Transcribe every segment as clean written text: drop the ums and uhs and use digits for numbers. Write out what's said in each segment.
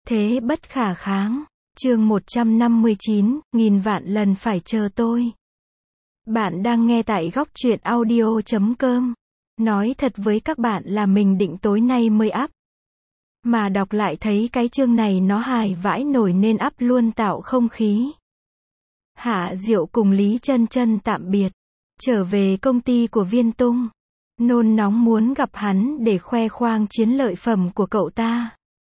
Thế bất khả kháng. Chương 159, nghìn vạn lần phải chờ tôi. Bạn đang nghe tại góc truyện audio.com. Nói thật với các bạn là mình định tối nay mới up. Mà đọc lại thấy cái chương này nó hài vãi nổi nên up luôn tạo không khí. Hạ Diệu cùng Lý Chân Chân tạm biệt. Trở về công ty của Viên Tung. Nôn nóng muốn gặp hắn để khoe khoang chiến lợi phẩm của cậu ta.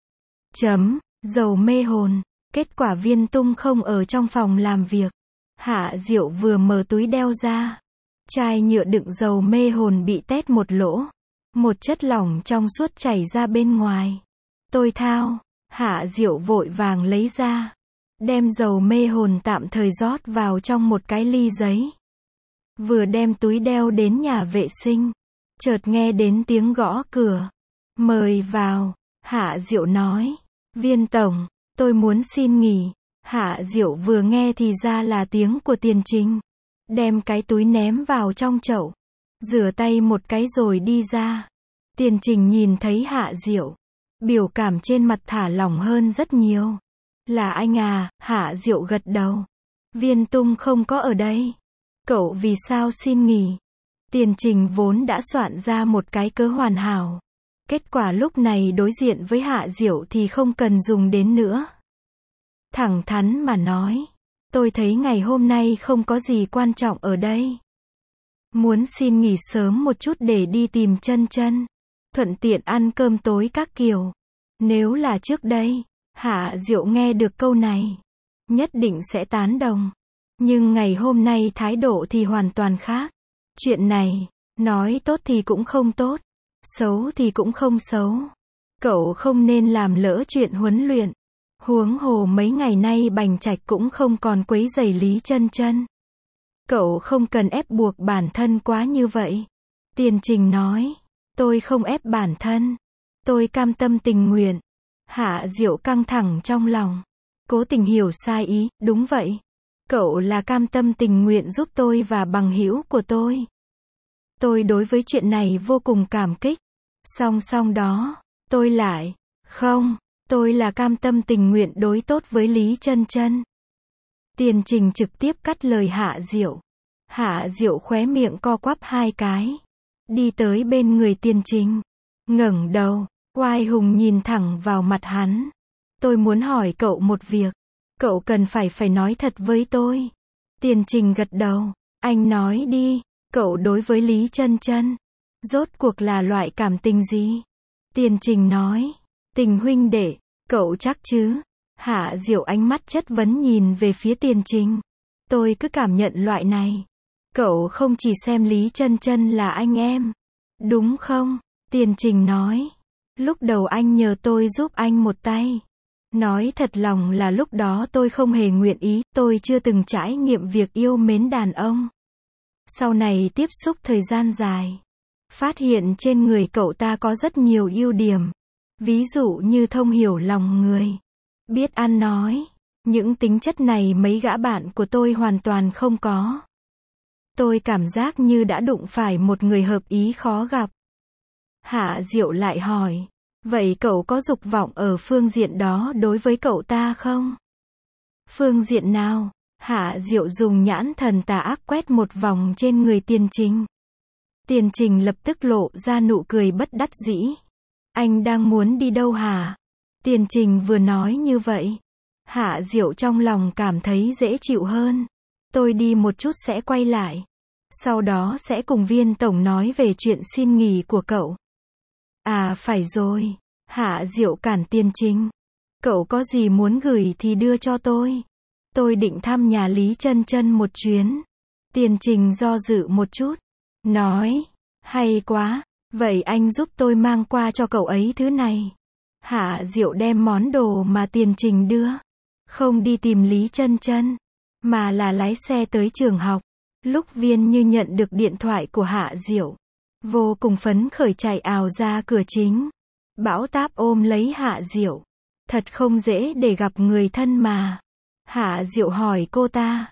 Dầu mê hồn. Kết quả Viên Tung không ở trong phòng làm việc. Hạ Diệu vừa mở túi đeo ra. Chai nhựa đựng dầu mê hồn bị tét một lỗ. Một chất lỏng trong suốt chảy ra bên ngoài. Tôi thao. Hạ Diệu vội vàng lấy ra. Đem dầu mê hồn tạm thời rót vào trong một cái ly giấy. Vừa đem túi đeo đến nhà vệ sinh. Chợt nghe đến tiếng gõ cửa. Mời vào. Hạ Diệu nói. Viên tổng, tôi muốn xin nghỉ. Hạ Diệu vừa nghe thì ra là tiếng của Tiền Trình. Đem cái túi ném vào trong chậu. Rửa tay một cái rồi đi ra. Tiền Trình nhìn thấy Hạ Diệu. Biểu cảm trên mặt thả lỏng hơn rất nhiều. Là anh à? Hạ Diệu gật đầu. Viên Tung không có ở đây. Cậu vì sao xin nghỉ? Tiền Trình vốn đã soạn ra một cái cớ hoàn hảo. Kết quả lúc này đối diện với Hạ Diệu thì không cần dùng đến nữa. Thẳng thắn mà nói. Tôi thấy ngày hôm nay không có gì quan trọng ở đây. Muốn xin nghỉ sớm một chút để đi tìm Chân Chân. Thuận tiện ăn cơm tối các kiểu. Nếu là trước đây, Hạ Diệu nghe được câu này. Nhất định sẽ tán đồng. Nhưng ngày hôm nay thái độ thì hoàn toàn khác. Chuyện này, nói tốt thì cũng không tốt. Xấu thì cũng không xấu. Cậu không nên làm lỡ chuyện huấn luyện. Huống hồ mấy ngày nay Bành Trạch cũng không còn quấy rầy Lý Chân Chân. Cậu không cần ép buộc bản thân quá như vậy. Tiền Trình nói. Tôi không ép bản thân. Tôi cam tâm tình nguyện. Hạ Diệu căng thẳng trong lòng. Cố tình hiểu sai ý. Đúng vậy. Cậu là cam tâm tình nguyện giúp tôi và bằng hữu của tôi. Tôi đối với chuyện này vô cùng cảm kích. Song song đó, tôi lại, không, tôi là cam tâm tình nguyện đối tốt với Lý Chân Chân. Tiền Trình trực tiếp cắt lời Hạ Diệu. Hạ Diệu khóe miệng co quắp hai cái. Đi tới bên người Tiền Trình. Ngẩng đầu, oai hùng nhìn thẳng vào mặt hắn. Tôi muốn hỏi cậu một việc. Cậu cần phải nói thật với tôi. Tiền Trình gật đầu. Anh nói đi. Cậu đối với Lý Chân Chân. Rốt cuộc là loại cảm tình gì? Tiền Trình nói. Tình huynh đệ. Cậu chắc chứ? Hạ Diệu ánh mắt chất vấn nhìn về phía Tiền Trình. Tôi cứ cảm nhận loại này. Cậu không chỉ xem Lý Chân Chân là anh em. Đúng không? Tiền Trình nói. Lúc đầu anh nhờ tôi giúp anh một tay. Nói thật lòng là lúc đó tôi không hề nguyện ý. Tôi chưa từng trải nghiệm việc yêu mến đàn ông. Sau này tiếp xúc thời gian dài. Phát hiện trên người cậu ta có rất nhiều ưu điểm. Ví dụ như thông hiểu lòng người. Biết ăn nói. Những tính chất này mấy gã bạn của tôi hoàn toàn không có. Tôi cảm giác như đã đụng phải một người hợp ý khó gặp. Hạ Diệu lại hỏi. Vậy cậu có dục vọng ở phương diện đó đối với cậu ta không? Phương diện nào? Hạ Diệu dùng nhãn thần tà ác quét một vòng trên người Tiền Trình. Tiền Trình lập tức lộ ra nụ cười bất đắc dĩ. Anh đang muốn đi đâu hả? Tiền Trình vừa nói như vậy. Hạ Diệu trong lòng cảm thấy dễ chịu hơn. Tôi đi một chút sẽ quay lại. Sau đó sẽ cùng Viên tổng nói về chuyện xin nghỉ của cậu. À phải rồi. Hạ Diệu cản Tiền Trình. Cậu có gì muốn gửi thì đưa cho tôi. Tôi định thăm nhà Lý Chân Chân một chuyến. Tiền Trình do dự một chút. Nói. Hay quá. Vậy anh giúp tôi mang qua cho cậu ấy thứ này. Hạ Diệu đem món đồ mà Tiền Trình đưa. Không đi tìm Lý Chân Chân. Mà là lái xe tới trường học. Lúc Viên Như nhận được điện thoại của Hạ Diệu. Vô cùng phấn khởi chạy ào ra cửa chính. Bão táp ôm lấy Hạ Diệu. Thật không dễ để gặp người thân mà. Hạ Diệu hỏi cô ta.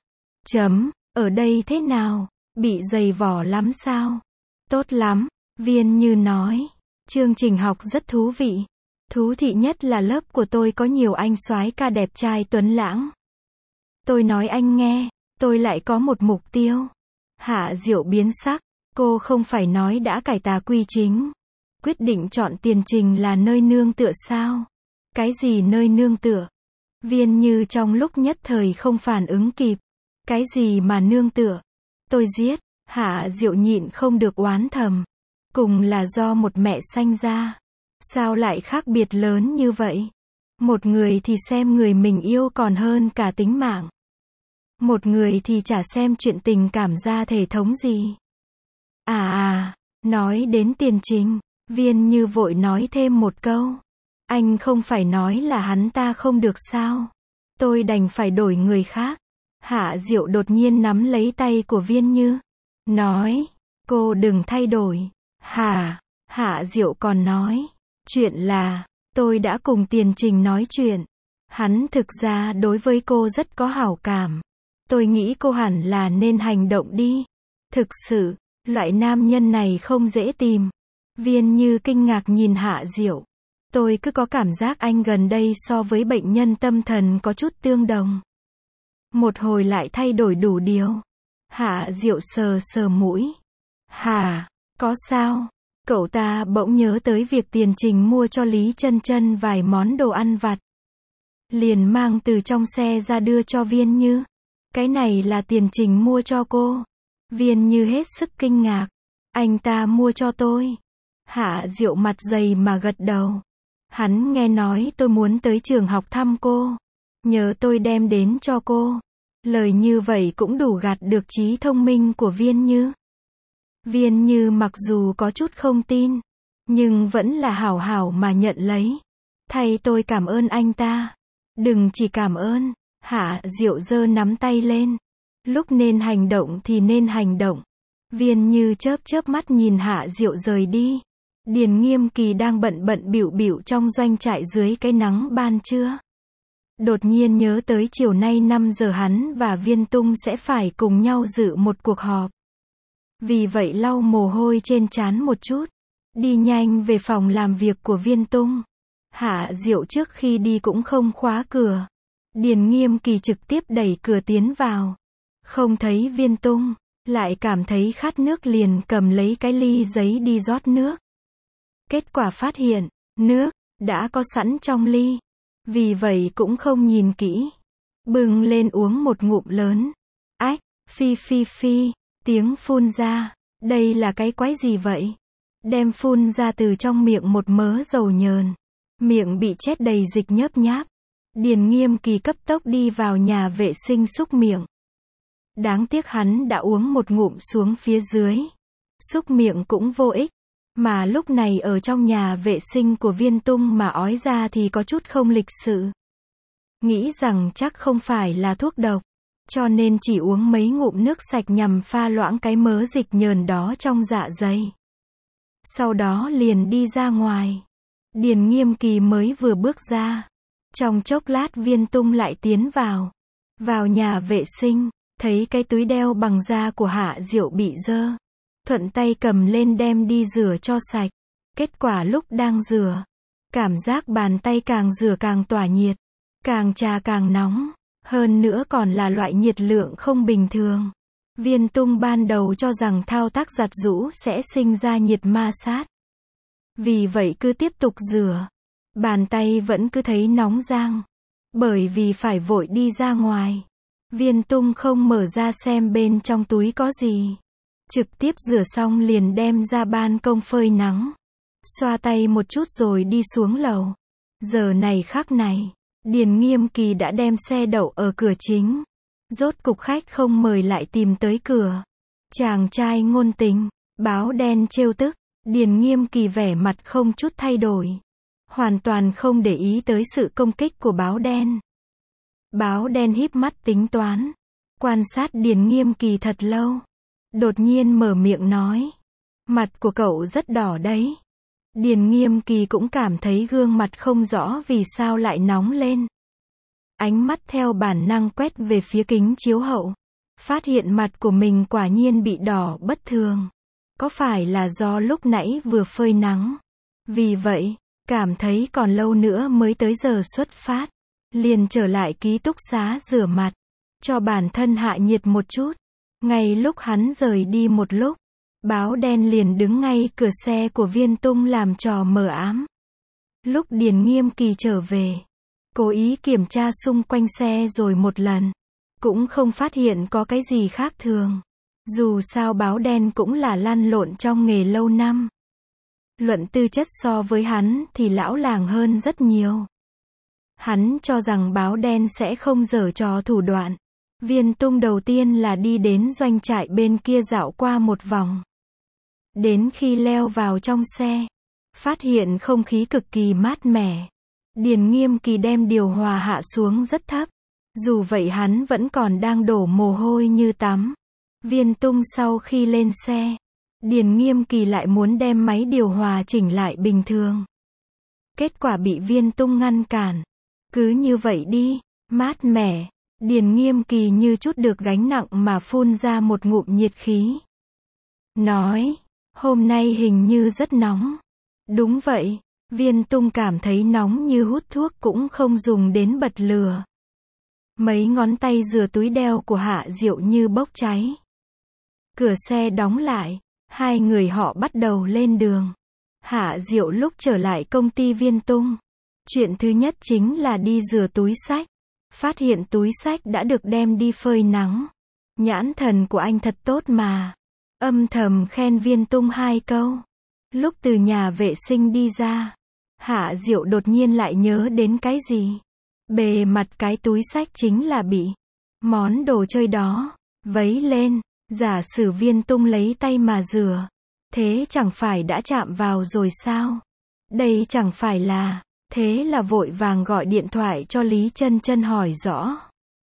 Ở đây thế nào? Bị dày vò lắm sao? Tốt lắm. Viên Như nói. Chương trình học rất thú vị. Thú thị nhất là lớp của tôi có nhiều anh soái ca đẹp trai tuấn lãng. Tôi nói anh nghe, tôi lại có một mục tiêu. Hạ Diệu biến sắc, cô không phải nói đã cải tà quy chính. Quyết định chọn Tiền Trình là nơi nương tựa sao? Cái gì nơi nương tựa? Viên Như trong lúc nhất thời không phản ứng kịp. Cái gì mà nương tựa? Tôi giết. Hạ Diệu nhịn không được oán thầm. Cùng là do một mẹ sanh ra. Sao lại khác biệt lớn như vậy? Một người thì xem người mình yêu còn hơn cả tính mạng. Một người thì chả xem chuyện tình cảm ra thể thống gì. Nói đến Tiền Trình, Viên Như vội nói thêm một câu. Anh không phải nói là hắn ta không được sao? Tôi đành phải đổi người khác. Hạ Diệu đột nhiên nắm lấy tay của Viên Như. Nói, cô đừng thay đổi. Hạ Diệu còn nói. Chuyện là, tôi đã cùng Tiền Trình nói chuyện. Hắn thực ra đối với cô rất có hảo cảm. Tôi nghĩ cô hẳn là nên hành động đi. Thực sự, loại nam nhân này không dễ tìm. Viên Như kinh ngạc nhìn Hạ Diệu. Tôi cứ có cảm giác anh gần đây so với bệnh nhân tâm thần có chút tương đồng. Một hồi lại thay đổi đủ điều. Hạ Diệu sờ sờ mũi. Có sao? Cậu ta bỗng nhớ tới việc Tiền Trình mua cho Lý Chân Chân vài món đồ ăn vặt. Liền mang từ trong xe ra đưa cho Viên Như. Cái này là Tiền Trình mua cho cô. Viên Như hết sức kinh ngạc. Anh ta mua cho tôi. Hạ Diệu mặt dày mà gật đầu. Hắn nghe nói tôi muốn tới trường học thăm cô. Nhờ tôi đem đến cho cô. Lời như vậy cũng đủ gạt được trí thông minh của Viên Như. Viên Như mặc dù có chút không tin, nhưng vẫn là hảo hảo mà nhận lấy. Thay tôi cảm ơn anh ta. Đừng chỉ cảm ơn. Hạ Diệu giơ nắm tay lên. Lúc nên hành động thì nên hành động. Viên Như chớp chớp mắt nhìn Hạ Diệu rời đi. Điền Nghiêm Kỳ đang bận bịu bịu trong doanh trại dưới cái nắng ban trưa. Đột nhiên nhớ tới chiều nay 5 giờ hắn và Viên Tung sẽ phải cùng nhau dự một cuộc họp. Vì vậy lau mồ hôi trên trán một chút. Đi nhanh về phòng làm việc của Viên Tung. Hạ Diệu trước khi đi cũng không khóa cửa. Điền Nghiêm Kỳ trực tiếp đẩy cửa tiến vào. Không thấy Viên Tung, lại cảm thấy khát nước liền cầm lấy cái ly giấy đi rót nước. Kết quả phát hiện, nước đã có sẵn trong ly. Vì vậy cũng không nhìn kỹ. Bưng lên uống một ngụm lớn. Ách, phi, tiếng phun ra. Đây là cái quái gì vậy? Đem phun ra từ trong miệng một mớ dầu nhờn. Miệng bị chết đầy dịch nhớp nháp. Điền Nghiêm Kỳ cấp tốc đi vào nhà vệ sinh xúc miệng. Đáng tiếc hắn đã uống một ngụm xuống phía dưới. Xúc miệng cũng vô ích. Mà lúc này ở trong nhà vệ sinh của Viên Tung mà ói ra thì có chút không lịch sự. Nghĩ rằng chắc không phải là thuốc độc. Cho nên chỉ uống mấy ngụm nước sạch nhằm pha loãng cái mớ dịch nhờn đó trong dạ dày. Sau đó liền đi ra ngoài. Điền Nghiêm Kỳ mới vừa bước ra. Trong chốc lát Viên Tung lại tiến vào. Vào nhà vệ sinh, thấy cái túi đeo bằng da của Hạ Diệu bị dơ. Thuận tay cầm lên đem đi rửa cho sạch. Kết quả lúc đang rửa, cảm giác bàn tay càng rửa càng tỏa nhiệt, càng chà càng nóng, hơn nữa còn là loại nhiệt lượng không bình thường. Viên Tung ban đầu cho rằng thao tác giặt giũ sẽ sinh ra nhiệt ma sát. Vì vậy cứ tiếp tục rửa. Bàn tay vẫn cứ thấy nóng rang. Bởi vì phải vội đi ra ngoài. Viên Tung không mở ra xem bên trong túi có gì. Trực tiếp rửa xong liền đem ra ban công phơi nắng. Xoa tay một chút rồi đi xuống lầu. Giờ này khắc này, Điền Nghiêm Kỳ đã đem xe đậu ở cửa chính. Rốt cục khách không mời lại tìm tới cửa. Chàng trai ngôn tình, báo đen trêu tức. Điền Nghiêm Kỳ vẻ mặt không chút thay đổi. Hoàn toàn không để ý tới sự công kích của báo đen. Báo đen híp mắt tính toán. Quan sát Điền Nghiêm Kỳ thật lâu. Đột nhiên mở miệng nói. Mặt của cậu rất đỏ đấy. Điền Nghiêm Kỳ cũng cảm thấy gương mặt không rõ vì sao lại nóng lên. Ánh mắt theo bản năng quét về phía kính chiếu hậu. Phát hiện mặt của mình quả nhiên bị đỏ bất thường. Có phải là do lúc nãy vừa phơi nắng? Vì vậy, Cảm thấy còn lâu nữa mới tới giờ xuất phát. Liền trở lại ký túc xá rửa mặt. Cho bản thân hạ nhiệt một chút. Ngay lúc hắn rời đi một lúc. Báo đen liền đứng ngay cửa xe của Viên Tung làm trò mờ ám. Lúc Điền Nghiêm Kỳ trở về. Cố ý kiểm tra xung quanh xe rồi một lần. Cũng không phát hiện có cái gì khác thường. Dù sao báo đen cũng là lăn lộn trong nghề lâu năm. Luận tư chất so với hắn thì lão làng hơn rất nhiều. Hắn cho rằng báo đen sẽ không giở trò thủ đoạn. Viên Tung đầu tiên là đi đến doanh trại bên kia dạo qua một vòng. Đến khi leo vào trong xe, phát hiện không khí cực kỳ mát mẻ. Điền Nghiêm Kỳ đem điều hòa hạ xuống rất thấp. Dù vậy hắn vẫn còn đang đổ mồ hôi như tắm. Viên Tung sau khi lên xe, Điền Nghiêm Kỳ lại muốn đem máy điều hòa chỉnh lại bình thường. Kết quả bị Viên Tung ngăn cản. Cứ như vậy đi, mát mẻ. Điền Nghiêm Kỳ như chút được gánh nặng mà phun ra một ngụm nhiệt khí. Nói, hôm nay hình như rất nóng. Đúng vậy, Viên Tung cảm thấy nóng như hút thuốc cũng không dùng đến bật lửa. Mấy ngón tay rửa túi đeo của Hạ Diệu như bốc cháy. Cửa xe đóng lại, hai người họ bắt đầu lên đường. Hạ Diệu lúc trở lại công ty Viên Tung, chuyện thứ nhất chính là đi rửa túi xách. Phát hiện túi xách đã được đem đi phơi nắng. Nhãn thần của anh thật tốt mà. Âm thầm khen Viên Tung 2 câu. Lúc từ nhà vệ sinh đi ra, Hạ Diệu đột nhiên lại nhớ đến cái gì. Bề mặt cái túi xách chính là bị món đồ chơi đó vấy lên. Giả sử Viên Tung lấy tay mà rửa, thế chẳng phải đã chạm vào rồi sao? Đây chẳng phải là... Thế là vội vàng gọi điện thoại cho Lý Chân Chân hỏi rõ.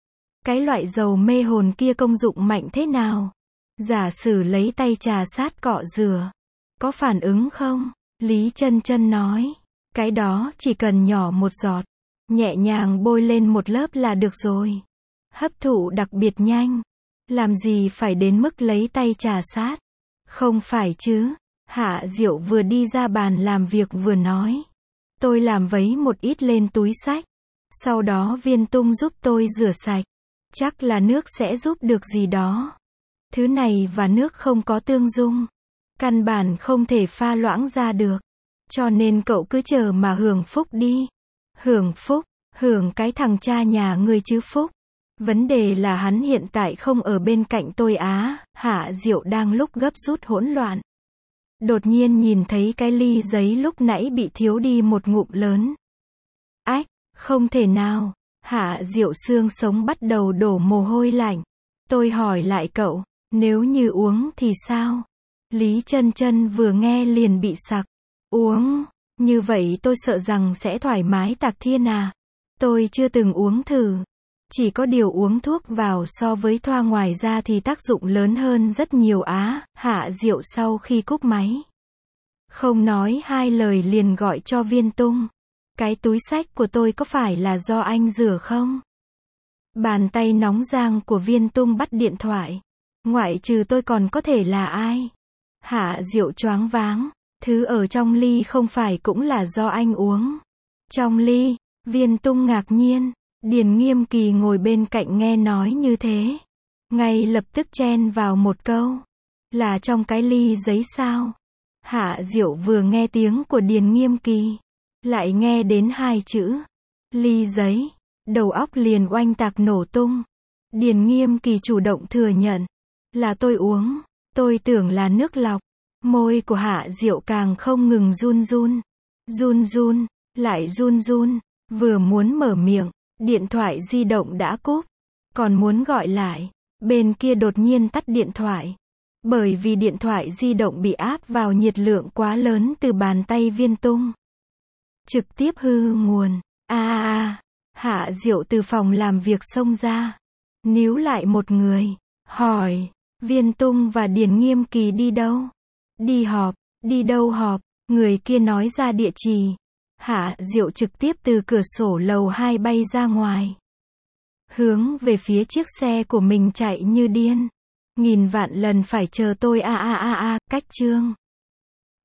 Cái loại dầu mê hồn kia công dụng mạnh thế nào? Giả sử lấy tay trà sát cọ rửa, có phản ứng không? Lý Chân Chân nói, cái đó chỉ cần nhỏ một giọt, nhẹ nhàng bôi lên một lớp là được rồi. Hấp thụ đặc biệt nhanh. Làm gì phải đến mức lấy tay trà sát? Không phải chứ? Hạ Diệu vừa đi ra bàn làm việc vừa nói. Tôi làm vấy một ít lên túi xách. Sau đó Viên Tung giúp tôi rửa sạch. Chắc là nước sẽ giúp được gì đó. Thứ này và nước không có tương dung. Căn bản không thể pha loãng ra được. Cho nên cậu cứ chờ mà hưởng phúc đi. Hưởng phúc? Hưởng cái thằng cha nhà ngươi chứ phúc. Vấn đề là hắn hiện tại không ở bên cạnh tôi á. Hạ Diệu đang lúc gấp rút hỗn loạn. Đột nhiên nhìn thấy cái ly giấy lúc nãy bị thiếu đi một ngụm lớn. Ách, không thể nào. Hạ Diệu xương sống bắt đầu đổ mồ hôi lạnh. Tôi hỏi lại cậu, nếu như uống thì sao? Lý Chân Chân vừa nghe liền bị sặc. Uống, như vậy tôi sợ rằng sẽ thoải mái tạc thiên à. Tôi chưa từng uống thử. Chỉ có điều uống thuốc vào so với thoa ngoài ra thì tác dụng lớn hơn rất nhiều á. Hạ Diệu sau khi cúp máy, không nói hai lời liền gọi cho Viên Tung. Cái túi xách của tôi có phải là do anh rửa không? Bàn tay nóng rang của Viên Tung bắt điện thoại. Ngoại trừ tôi còn có thể là ai? Hạ Diệu choáng váng. Thứ ở trong ly không phải cũng là do anh uống. Trong ly? Viên Tung ngạc nhiên. Điền Nghiêm Kỳ ngồi bên cạnh nghe nói như thế. Ngay lập tức chen vào một câu. Là trong cái ly giấy sao? Hạ Diệu vừa nghe tiếng của Điền Nghiêm Kỳ, lại nghe đến 2 chữ. Ly giấy. Đầu óc liền oanh tạc nổ tung. Điền Nghiêm Kỳ chủ động thừa nhận. Là tôi uống. Tôi tưởng là nước lọc. Môi của Hạ Diệu càng không ngừng run run. Run run, lại run run. Vừa muốn mở miệng, điện thoại di động đã cúp. Còn muốn gọi lại, bên kia đột nhiên tắt điện thoại. Bởi vì điện thoại di động bị áp vào nhiệt lượng quá lớn từ bàn tay Viên Tung. Trực tiếp hư nguồn. Hạ Diệu từ phòng làm việc xông ra. Níu lại một người. Hỏi, Viên Tung và Điền Nghiêm Kỳ đi đâu? Đi họp. Đi đâu họp? Người kia nói ra địa chỉ. Hạ Diệu trực tiếp từ cửa sổ lầu 2 bay ra ngoài. Hướng về phía chiếc xe của mình chạy như điên. Nghìn vạn lần phải chờ tôi cách chương.